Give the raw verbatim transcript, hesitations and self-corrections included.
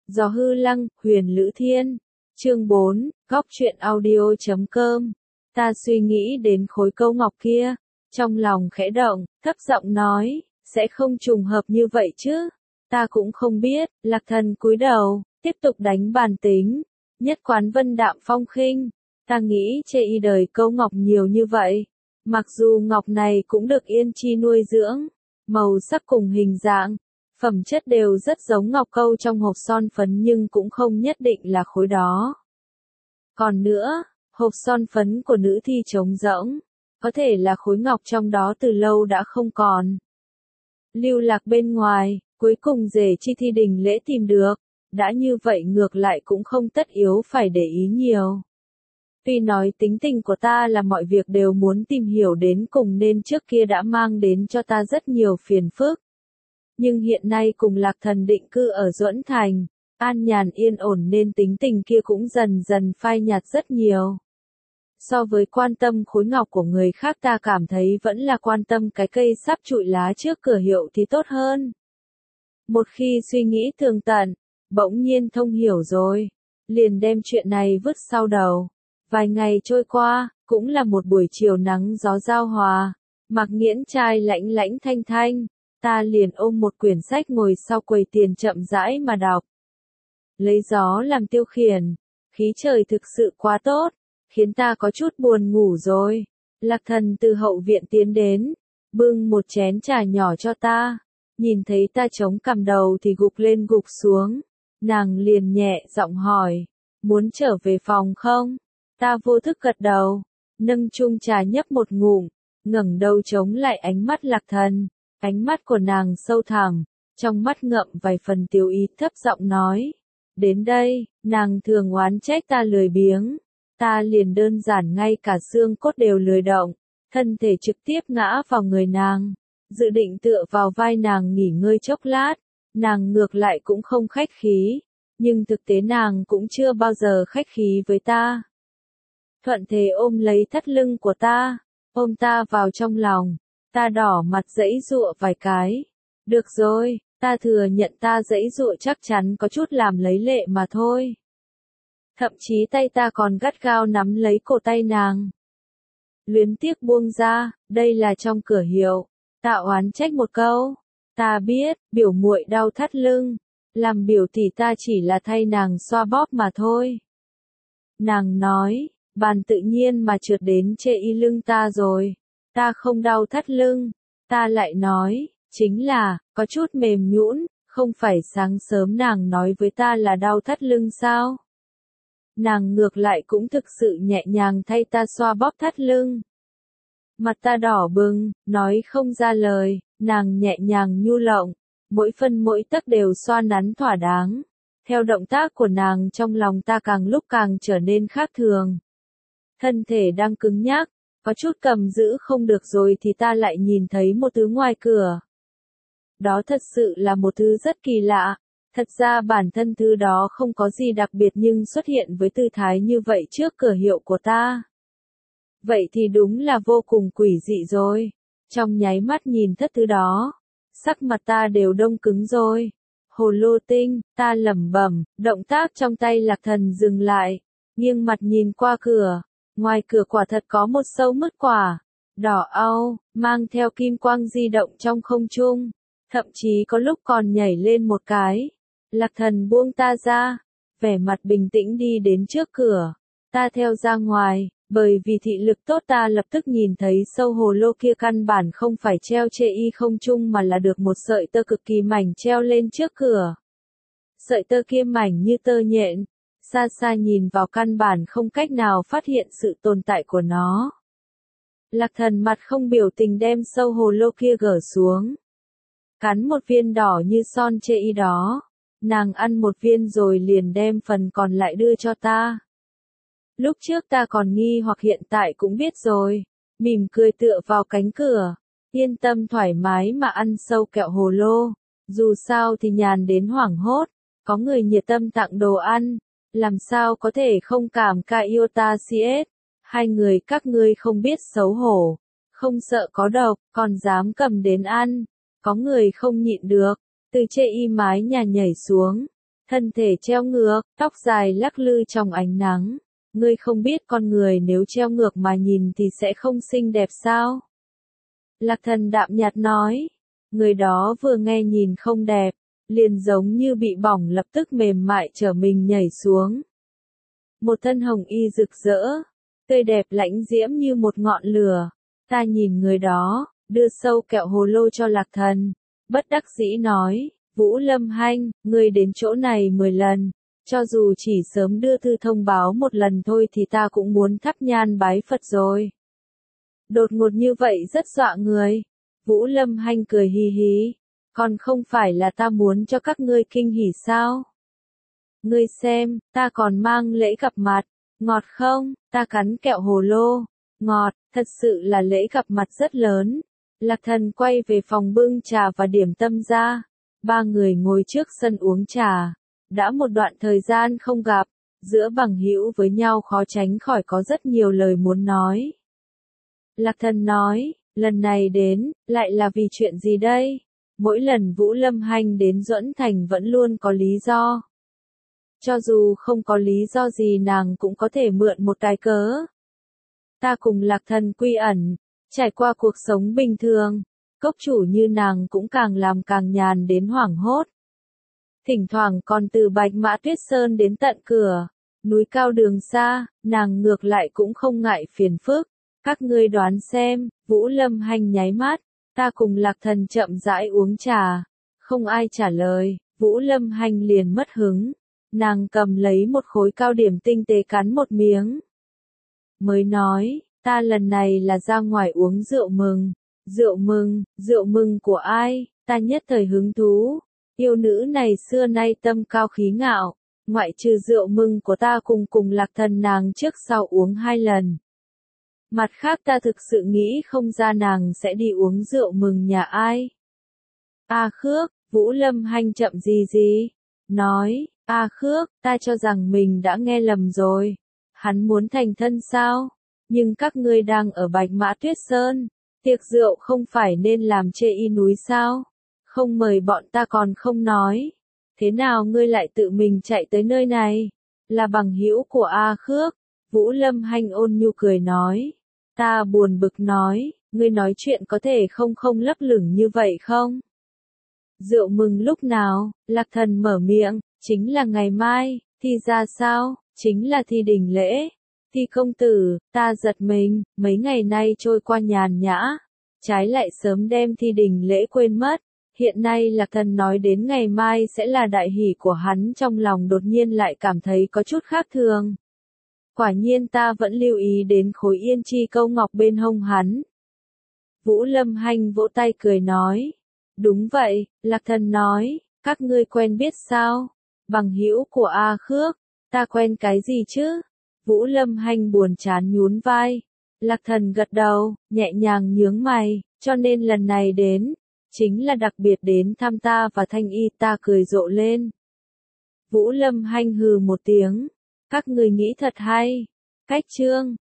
Gió hư lăng, huyền lữ thiên. Chương bốn, góc truyện audio chấm com. Ta suy nghĩ đến khối câu ngọc kia, trong lòng khẽ động, thấp giọng nói, sẽ không trùng hợp như vậy chứ? Ta cũng không biết. Lạc Thần cúi đầu, tiếp tục đánh bàn tính. Nhất quán vân đạm phong khinh. Ta nghĩ chê y đời câu ngọc nhiều như vậy. Mặc dù ngọc này cũng được yên chi nuôi dưỡng, màu sắc cùng hình dạng, phẩm chất đều rất giống ngọc câu trong hộp son phấn nhưng cũng không nhất định là khối đó. Còn nữa, hộp son phấn của nữ thi trống rỗng, có thể là khối ngọc trong đó từ lâu đã không còn. Lưu lạc bên ngoài, cuối cùng rể chi thi đình lễ tìm được, đã như vậy ngược lại cũng không tất yếu phải để ý nhiều. Tuy nói tính tình của ta là mọi việc đều muốn tìm hiểu đến cùng nên trước kia đã mang đến cho ta rất nhiều phiền phức. Nhưng hiện nay cùng Lạc Thần định cư ở Duẫn Thành, an nhàn yên ổn nên tính tình kia cũng dần dần phai nhạt rất nhiều. So với quan tâm khối ngọc của người khác ta cảm thấy vẫn là quan tâm cái cây sắp trụi lá trước cửa hiệu thì tốt hơn. Một khi suy nghĩ tường tận, bỗng nhiên thông hiểu rồi, liền đem chuyện này vứt sau đầu. Vài ngày trôi qua, cũng là một buổi chiều nắng gió giao hòa, Mạc Nghiễn trai lãnh lãnh thanh thanh, ta liền ôm một quyển sách ngồi sau quầy tiền chậm rãi mà đọc. Lấy gió làm tiêu khiển, khí trời thực sự quá tốt, khiến ta có chút buồn ngủ rồi. Lạc Thần từ hậu viện tiến đến, bưng một chén trà nhỏ cho ta, nhìn thấy ta chống cằm đầu thì gục lên gục xuống, nàng liền nhẹ giọng hỏi, muốn trở về phòng không? Ta vô thức gật đầu, nâng chung trà nhấp một ngụm, ngẩng đầu chống lại ánh mắt Lạc Thần, ánh mắt của nàng sâu thẳm, trong mắt ngậm vài phần tiêu ý, thấp giọng nói, đến đây, nàng thường oán trách ta lười biếng, ta liền đơn giản ngay cả xương cốt đều lười động, thân thể trực tiếp ngã vào người nàng, dự định tựa vào vai nàng nghỉ ngơi chốc lát, nàng ngược lại cũng không khách khí, nhưng thực tế nàng cũng chưa bao giờ khách khí với ta. Thuận thế ôm lấy thắt lưng của ta, ôm ta vào trong lòng, ta đỏ mặt giãy giụa vài cái. Được rồi, ta thừa nhận ta giãy giụa chắc chắn có chút làm lấy lệ mà thôi. Thậm chí tay ta còn gắt gao nắm lấy cổ tay nàng. Luyến tiếc buông ra, đây là trong cửa hiệu, ta oán trách một câu. Ta biết, biểu muội đau thắt lưng, làm biểu tỷ ta chỉ là thay nàng xoa bóp mà thôi. Nàng nói, bàn tự nhiên mà trượt đến chê y lưng ta rồi, ta không đau thắt lưng, ta lại nói, chính là, có chút mềm nhũn, không phải sáng sớm nàng nói với ta là đau thắt lưng sao? Nàng ngược lại cũng thực sự nhẹ nhàng thay ta xoa bóp thắt lưng. Mặt ta đỏ bừng, nói không ra lời, nàng nhẹ nhàng nhu lộng, mỗi phân mỗi tấc đều xoa nắn thỏa đáng. Theo động tác của nàng trong lòng ta càng lúc càng trở nên khác thường. Thân thể đang cứng nhắc, có chút cầm giữ không được rồi thì ta lại nhìn thấy một thứ ngoài cửa. Đó thật sự là một thứ rất kỳ lạ, thật ra bản thân thứ đó không có gì đặc biệt nhưng xuất hiện với tư thái như vậy trước cửa hiệu của ta. Vậy thì đúng là vô cùng quỷ dị rồi, trong nháy mắt nhìn thất thứ đó, sắc mặt ta đều đông cứng rồi. Hồ lô tinh, ta lẩm bẩm, động tác trong tay Lạc Thần dừng lại, nghiêng mặt nhìn qua cửa. Ngoài cửa quả thật có một sâu mứt quả, đỏ au, mang theo kim quang di động trong không trung, thậm chí có lúc còn nhảy lên một cái. Lạc Thần buông ta ra, vẻ mặt bình tĩnh đi đến trước cửa, ta theo ra ngoài, bởi vì thị lực tốt ta lập tức nhìn thấy sâu hồ lô kia căn bản không phải treo chê y không trung mà là được một sợi tơ cực kỳ mảnh treo lên trước cửa. Sợi tơ kia mảnh như tơ nhện. Xa xa nhìn vào căn bản không cách nào phát hiện sự tồn tại của nó. Lạc Thần mặt không biểu tình đem sâu hồ lô kia gỡ xuống. Cắn một viên đỏ như son chê y đó. Nàng ăn một viên rồi liền đem phần còn lại đưa cho ta. Lúc trước ta còn nghi hoặc hiện tại cũng biết rồi. Mỉm cười tựa vào cánh cửa. Yên tâm thoải mái mà ăn sâu kẹo hồ lô. Dù sao thì nhàn đến hoảng hốt. Có người nhiệt tâm tặng đồ ăn. Làm sao có thể không cảm ca yêu ta xê ét, hai người các ngươi không biết xấu hổ, không sợ có độc, còn dám cầm đến ăn, có người không nhịn được, từ chê y mái nhà nhảy xuống, thân thể treo ngược, tóc dài lắc lư trong ánh nắng. Ngươi không biết con người nếu treo ngược mà nhìn thì sẽ không xinh đẹp sao? Lạc Thần đạm nhạt nói. Người đó vừa nghe nhìn không đẹp, liền giống như bị bỏng lập tức mềm mại trở mình nhảy xuống. Một thân hồng y rực rỡ, tươi đẹp lãnh diễm như một ngọn lửa. Ta nhìn người đó, đưa sâu kẹo hồ lô cho Lạc Thần, bất đắc dĩ nói, Vũ Lâm Hanh, ngươi đến chỗ này mười lần, cho dù chỉ sớm đưa thư thông báo một lần thôi thì ta cũng muốn thắp nhang bái Phật rồi. Đột ngột như vậy rất dọa người. Vũ Lâm Hanh cười hì hì, còn không phải là ta muốn cho các ngươi kinh hỉ sao? Ngươi xem, ta còn mang lễ gặp mặt, ngọt không? Ta cắn kẹo hồ lô, ngọt, thật sự là lễ gặp mặt rất lớn. Lạc Thần quay về phòng bưng trà và điểm tâm ra, ba người ngồi trước sân uống trà. Đã một đoạn thời gian không gặp, giữa bằng hữu với nhau khó tránh khỏi có rất nhiều lời muốn nói. Lạc Thần nói, lần này đến, lại là vì chuyện gì đây? Mỗi lần Vũ Lâm Hanh đến Duẫn Thành vẫn luôn có lý do. Cho dù không có lý do gì nàng cũng có thể mượn một cái cớ. Ta cùng Lạc Thần quy ẩn, trải qua cuộc sống bình thường, cốc chủ như nàng cũng càng làm càng nhàn đến hoảng hốt. Thỉnh thoảng còn từ Bạch Mã Tuyết Sơn đến tận cửa, núi cao đường xa, nàng ngược lại cũng không ngại phiền phức. Các ngươi đoán xem, Vũ Lâm Hanh nháy mắt, ta cùng Lạc Thần chậm rãi uống trà, không ai trả lời, Vũ Lâm Hanh liền mất hứng, nàng cầm lấy một khối cao điểm tinh tế cắn một miếng. Mới nói, ta lần này là ra ngoài uống rượu mừng, rượu mừng, rượu mừng của ai, ta nhất thời hứng thú, yêu nữ này xưa nay tâm cao khí ngạo, ngoại trừ rượu mừng của ta cùng cùng Lạc Thần nàng trước sau uống hai lần. Mặt khác ta thực sự nghĩ không ra nàng sẽ đi uống rượu mừng nhà ai. A Khước, Vũ Lâm Hanh chậm gì gì, nói, A Khước, ta cho rằng mình đã nghe lầm rồi. Hắn muốn thành thân sao? Nhưng các ngươi đang ở Bạch Mã Tuyết Sơn, tiệc rượu không phải nên làm chê y núi sao? Không mời bọn ta còn không nói. Thế nào ngươi lại tự mình chạy tới nơi này? Là bằng hữu của A Khước. Vũ Lâm Hanh ôn nhu cười nói. Ta buồn bực nói, ngươi nói chuyện có thể không không lấp lửng như vậy không? Rượu mừng lúc nào? Lạc Thần mở miệng, chính là ngày mai, thi ra sao? Chính là thi đình lễ. Thi công tử, ta giật mình, mấy ngày nay trôi qua nhàn nhã, trái lại sớm đem thi đình lễ quên mất. Hiện nay Lạc Thần nói đến ngày mai sẽ là đại hỷ của hắn, trong lòng đột nhiên lại cảm thấy có chút khác thường. Quả nhiên ta vẫn lưu ý đến khối yên chi câu ngọc bên hông hắn. Vũ Lâm Hanh vỗ tay cười nói. Đúng vậy, Lạc Thần nói, các ngươi quen biết sao? Bằng hữu của A Khước, ta quen cái gì chứ? Vũ Lâm Hanh buồn chán nhún vai. Lạc Thần gật đầu, nhẹ nhàng nhướng mày, cho nên lần này đến, chính là đặc biệt đến thăm ta và Thanh Y. Ta cười rộ lên. Vũ Lâm Hanh hừ một tiếng. Các người nghĩ thật hay. Cách chương.